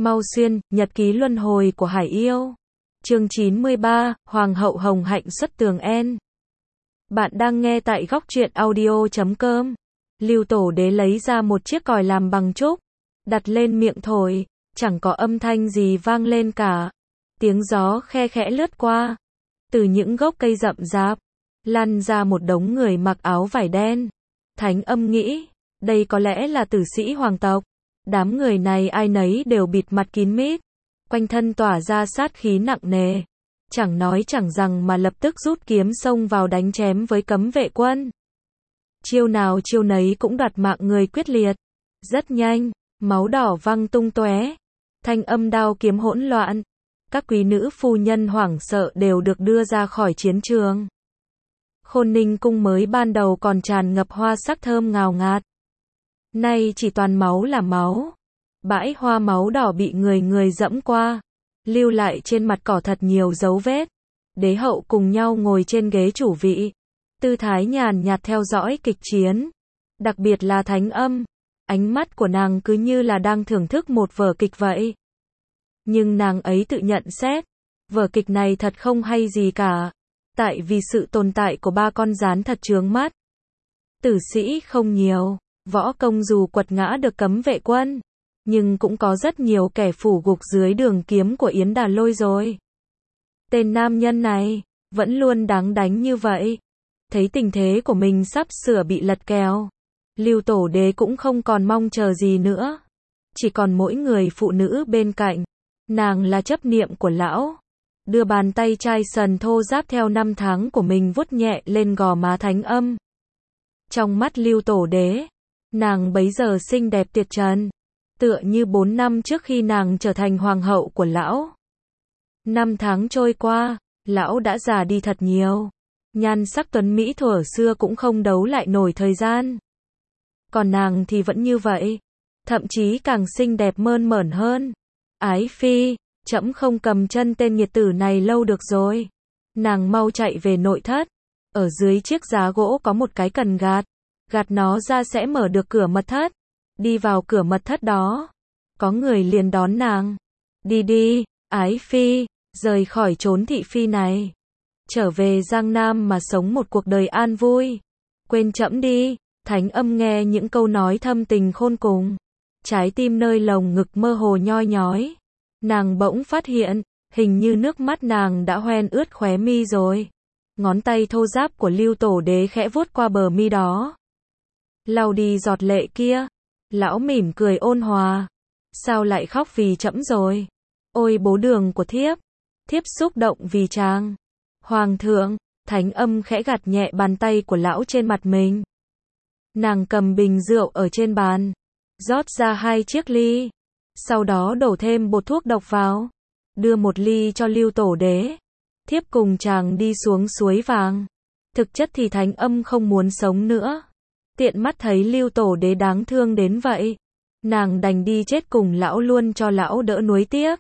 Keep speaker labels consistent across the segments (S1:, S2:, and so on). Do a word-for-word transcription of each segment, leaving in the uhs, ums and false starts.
S1: Mau xuyên, nhật ký luân hồi của Hải Yêu. Chương chín mươi ba, Hoàng hậu hồng hạnh xuất tường en. Bạn đang nghe tại góc truyện audio chấm com. Lưu Tổ Đế lấy ra một chiếc còi làm bằng trúc, đặt lên miệng thổi, chẳng có âm thanh gì vang lên cả. Tiếng gió khe khẽ lướt qua, từ những gốc cây rậm rạp, lăn ra một đống người mặc áo vải đen. Thánh Âm nghĩ, đây có lẽ là tử sĩ hoàng tộc. Đám người này ai nấy đều bịt mặt kín mít, quanh thân tỏa ra sát khí nặng nề. Chẳng nói chẳng rằng mà lập tức rút kiếm xông vào đánh chém với cấm vệ quân. Chiêu nào chiêu nấy cũng đoạt mạng người quyết liệt. Rất nhanh, máu đỏ văng tung tóe, thanh âm đao kiếm hỗn loạn. Các quý nữ phu nhân hoảng sợ đều được đưa ra khỏi chiến trường. Khôn Ninh cung mới ban đầu còn tràn ngập hoa sắc thơm ngào ngạt, nay chỉ toàn máu là máu. Bãi hoa máu đỏ bị người người dẫm qua, lưu lại trên mặt cỏ thật nhiều dấu vết. Đế hậu cùng nhau ngồi trên ghế chủ vị, tư thái nhàn nhạt theo dõi kịch chiến. Đặc biệt là Thánh Âm, ánh mắt của nàng cứ như là đang thưởng thức một vở kịch vậy. Nhưng nàng ấy tự nhận xét, vở kịch này thật không hay gì cả, tại vì sự tồn tại của ba con gián thật chướng mắt. Tử sĩ không nhiều, võ công dù quật ngã được cấm vệ quân, nhưng cũng có rất nhiều kẻ phủ gục dưới đường kiếm của Yến Đà Lôi rồi. Tên nam nhân này, vẫn luôn đáng đánh như vậy. Thấy tình thế của mình sắp sửa bị lật kèo, Lưu Tổ Đế cũng không còn mong chờ gì nữa. Chỉ còn mỗi người phụ nữ bên cạnh, nàng là chấp niệm của lão. Đưa bàn tay chai sần thô ráp theo năm tháng của mình vuốt nhẹ lên gò má Thánh Âm. Trong mắt Lưu Tổ Đế, nàng bấy giờ xinh đẹp tuyệt trần, tựa như bốn năm trước khi nàng trở thành hoàng hậu của lão. Năm tháng trôi qua, lão đã già đi thật nhiều. Nhan sắc tuấn mỹ thuở xưa cũng không đấu lại nổi thời gian. Còn nàng thì vẫn như vậy, thậm chí càng xinh đẹp mơn mởn hơn. Ái phi, trẫm không cầm chân tên nghiệt tử này lâu được rồi. Nàng mau chạy về nội thất. Ở dưới chiếc giá gỗ có một cái cần gạt. Gạt nó ra sẽ mở được cửa mật thất. Đi vào cửa mật thất đó, có người liền đón nàng. Đi đi, ái phi, rời khỏi chốn thị phi này. Trở về Giang Nam mà sống một cuộc đời an vui. Quên trẫm đi. Thánh Âm nghe những câu nói thâm tình khôn cùng, trái tim nơi lồng ngực mơ hồ nhoi nhói. Nàng bỗng phát hiện, hình như nước mắt nàng đã hoen ướt khóe mi rồi. Ngón tay thô ráp của Lưu Tổ Đế khẽ vuốt qua bờ mi đó, lau đi giọt lệ kia. Lão mỉm cười ôn hòa. Sao lại khóc vì trẫm rồi? Ôi bố đường của thiếp, thiếp xúc động vì chàng. Hoàng thượng, Thánh Âm khẽ gạt nhẹ bàn tay của lão trên mặt mình. Nàng cầm bình rượu ở trên bàn, rót ra hai chiếc ly, sau đó đổ thêm bột thuốc độc vào, đưa một ly cho Lưu Tổ Đế. Thiếp cùng chàng đi xuống suối vàng. Thực chất thì Thánh Âm không muốn sống nữa. Tiện mắt thấy Lưu Tổ Đế đáng thương đến vậy, nàng đành đi chết cùng lão luôn cho lão đỡ nuối tiếc.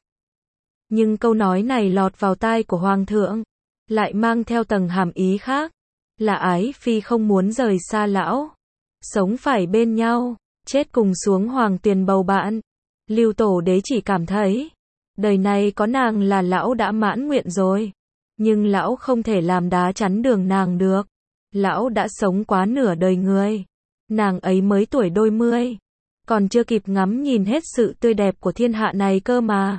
S1: Nhưng câu nói này lọt vào tai của Hoàng thượng, lại mang theo tầng hàm ý khác, là ái phi không muốn rời xa lão, sống phải bên nhau, chết cùng xuống hoàng tuyền bầu bạn. Lưu Tổ Đế chỉ cảm thấy, đời này có nàng là lão đã mãn nguyện rồi. Nhưng lão không thể làm đá chắn đường nàng được. Lão đã sống quá nửa đời người. Nàng ấy mới tuổi đôi mươi, còn chưa kịp ngắm nhìn hết sự tươi đẹp của thiên hạ này cơ mà.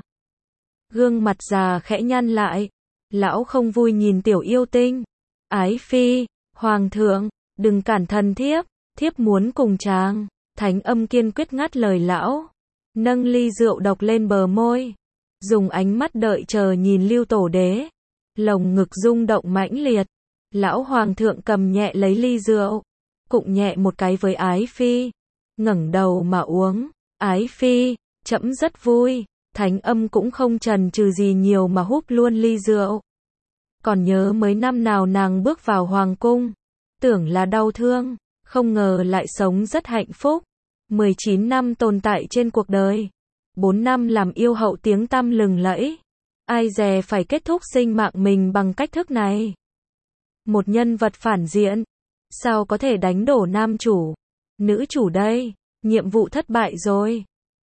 S1: Gương mặt già khẽ nhăn lại. Lão không vui nhìn tiểu yêu tinh. Ái phi, hoàng thượng, đừng cản thần thiếp, thiếp muốn cùng chàng. Thánh Âm kiên quyết ngắt lời lão, nâng ly rượu độc lên bờ môi, dùng ánh mắt đợi chờ nhìn Lưu Tổ Đế. Lồng ngực rung động mãnh liệt. Lão hoàng thượng cầm nhẹ lấy ly rượu, cụng nhẹ một cái với ái phi, ngẩng đầu mà uống. Ái phi, trẫm rất vui. Thánh Âm cũng không chần chừ gì nhiều mà húp luôn ly rượu. Còn nhớ mấy năm nào nàng bước vào hoàng cung, tưởng là đau thương, không ngờ lại sống rất hạnh phúc. mười chín năm tồn tại trên cuộc đời, bốn năm làm yêu hậu tiếng tăm lừng lẫy. Ai dè phải kết thúc sinh mạng mình bằng cách thức này. Một nhân vật phản diện, sao có thể đánh đổ nam chủ? Nữ chủ đây, nhiệm vụ thất bại rồi.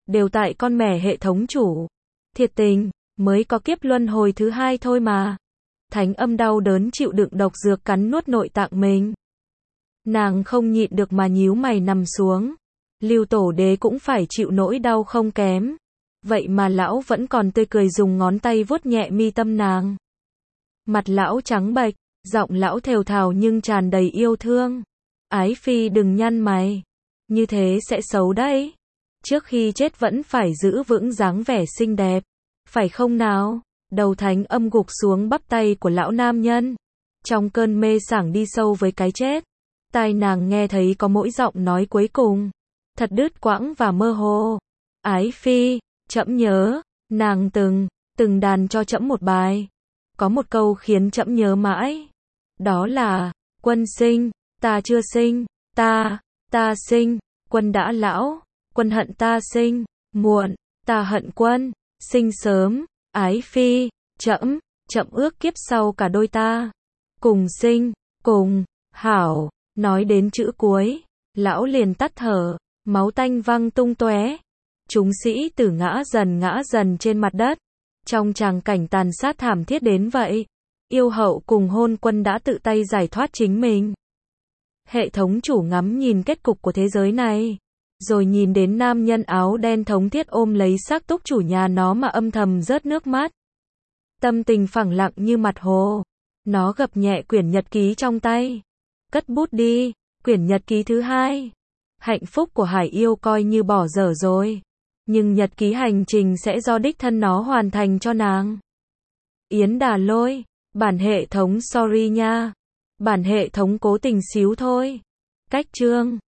S1: đều tại con mẹ hệ thống chủ. Thiệt tình, mới có kiếp luân hồi thứ hai thôi mà. Thánh âm đau đớn chịu đựng độc dược cắn nuốt nội tạng mình. Nàng không nhịn được mà nhíu mày nằm xuống. Lưu Tổ Đế cũng phải chịu nỗi đau không kém. Vậy mà lão vẫn còn tươi cười dùng ngón tay vuốt nhẹ mi tâm nàng. Mặt lão trắng bệch, giọng lão thều thào nhưng tràn đầy yêu thương. Ái phi đừng nhăn mày, như thế sẽ xấu đấy. Trước khi chết vẫn phải giữ vững dáng vẻ xinh đẹp, phải không nào? Đầu thánh âm gục xuống bắp tay của lão nam nhân. Trong cơn mê sảng đi sâu với cái chết, tai nàng nghe thấy có mỗi giọng nói cuối cùng, thật đứt quãng và mơ hồ. Ái phi, trẫm nhớ, nàng từng, từng đàn cho trẫm một bài. Có một câu khiến trẫm nhớ mãi. Đó là, quân sinh, ta chưa sinh, ta, ta sinh, quân đã lão, quân hận ta sinh, muộn, ta hận quân, sinh sớm, ái phi, trẫm, trẫm ước kiếp sau cả đôi ta. Cùng sinh, cùng, hảo, nói đến chữ cuối, lão liền tắt thở, máu tanh văng tung tóe. Chúng sĩ tử ngã dần ngã dần trên mặt đất. Trong tràng cảnh tàn sát thảm thiết đến vậy, yêu hậu cùng hôn quân đã tự tay giải thoát chính mình. Hệ thống chủ ngắm nhìn kết cục của thế giới này, rồi nhìn đến nam nhân áo đen thống thiết ôm lấy xác túc chủ nhà nó mà âm thầm rớt nước mắt. Tâm tình phẳng lặng như mặt hồ. Nó gập nhẹ quyển nhật ký trong tay. Cất bút đi, quyển nhật ký thứ hai. Hạnh phúc của Hải Yêu coi như bỏ dở rồi. Nhưng nhật ký hành trình sẽ do đích thân nó hoàn thành cho nàng. Yến Đà Lôi, bản hệ thống sorry nha. Bản hệ thống cố tình xíu thôi. Cách chương